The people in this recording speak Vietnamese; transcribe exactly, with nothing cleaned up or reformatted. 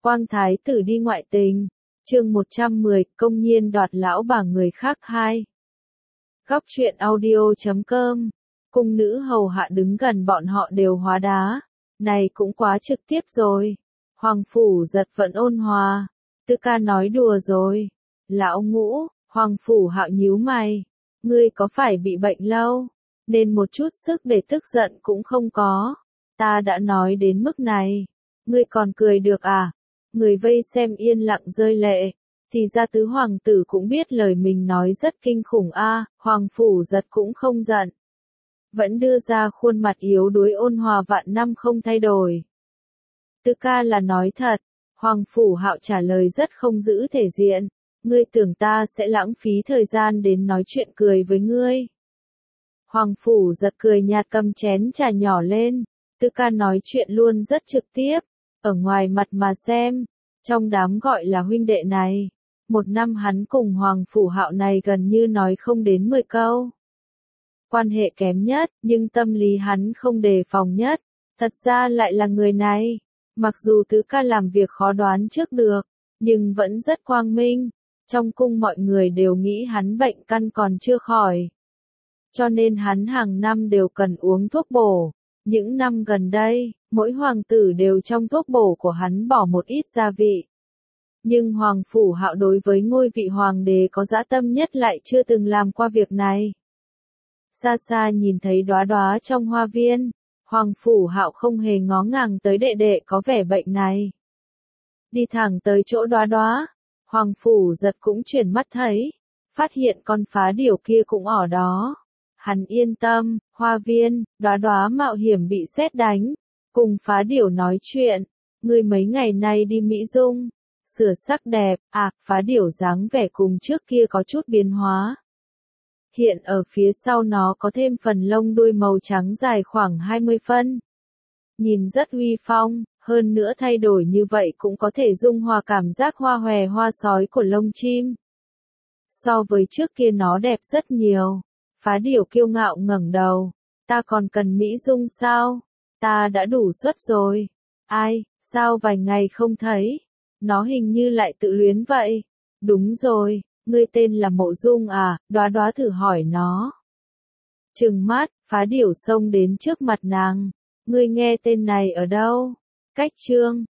Quang thái tử đi ngoại tình. Chương một trăm mười, công nhiên đoạt lão bà người khác hai. Góc truyện audio chấm com. Cung nữ hầu hạ đứng gần bọn họ đều hóa đá. Này cũng quá trực tiếp rồi. Hoàng phủ giật vẫn ôn hòa. Tư ca nói đùa rồi. Lão Ngũ, Hoàng phủ hạo nhíu mày. Ngươi có phải bị bệnh lâu? Nên một chút sức để tức giận cũng không có. Ta đã nói đến mức này. Ngươi còn cười được à? Người vây xem yên lặng rơi lệ. Thì ra tứ hoàng tử cũng biết lời mình nói rất kinh khủng a. À, Hoàng phủ giật cũng không giận. Vẫn đưa ra khuôn mặt yếu đuối ôn hòa vạn năm không thay đổi. Tư ca là nói thật. Hoàng phủ hạo trả lời rất không giữ thể diện. Ngươi tưởng ta sẽ lãng phí thời gian đến nói chuyện cười với ngươi. Hoàng phủ giật cười nhạt cầm chén trà nhỏ lên. Tư ca nói chuyện luôn rất trực tiếp. Ở ngoài mặt mà xem. Trong đám gọi là huynh đệ này. Một năm hắn cùng Hoàng phủ hạo này gần như nói không đến mười câu. Quan hệ kém nhất, nhưng tâm lý hắn không đề phòng nhất. Thật ra lại là người này. Mặc dù tứ ca làm việc khó đoán trước được, nhưng vẫn rất quang minh. Trong cung mọi người đều nghĩ hắn bệnh căn còn chưa khỏi. Cho nên hắn hàng năm đều cần uống thuốc bổ. Những năm gần đây, mỗi hoàng tử đều trong thuốc bổ của hắn bỏ một ít gia vị. Nhưng Hoàng phủ hạo đối với ngôi vị hoàng đế có dã tâm nhất lại chưa từng làm qua việc này. Xa xa nhìn thấy đóa đóa trong hoa viên, Hoàng phủ hạo không hề ngó ngàng tới đệ đệ có vẻ bệnh này. Đi thẳng tới chỗ đóa đóa, Hoàng phủ giật cũng chuyển mắt thấy, phát hiện con phá điểu kia cũng ở đó. Hắn yên tâm, hoa viên, đóa đóa mạo hiểm bị sét đánh, cùng phá điểu nói chuyện, ngươi mấy ngày nay đi Mỹ Dung, sửa sắc đẹp, à, phá điểu dáng vẻ cùng trước kia có chút biến hóa. Hiện ở phía sau nó có thêm phần lông đuôi màu trắng dài khoảng hai mươi phân. Nhìn rất uy phong, hơn nữa thay đổi như vậy cũng có thể dung hòa cảm giác hoa hòe hoa sói của lông chim. So với trước kia nó đẹp rất nhiều. Phá điểu kiêu ngạo ngẩng đầu. Ta còn cần Mỹ Dung sao? Ta đã đủ suất rồi. Ai, sao vài ngày không thấy? Nó hình như lại tự luyến vậy. Đúng rồi, ngươi tên là Mộ Dung à? Đóa đóa thử hỏi nó. Trừng mắt, phá điểu xông đến trước mặt nàng. Ngươi nghe tên này ở đâu? Cách chương.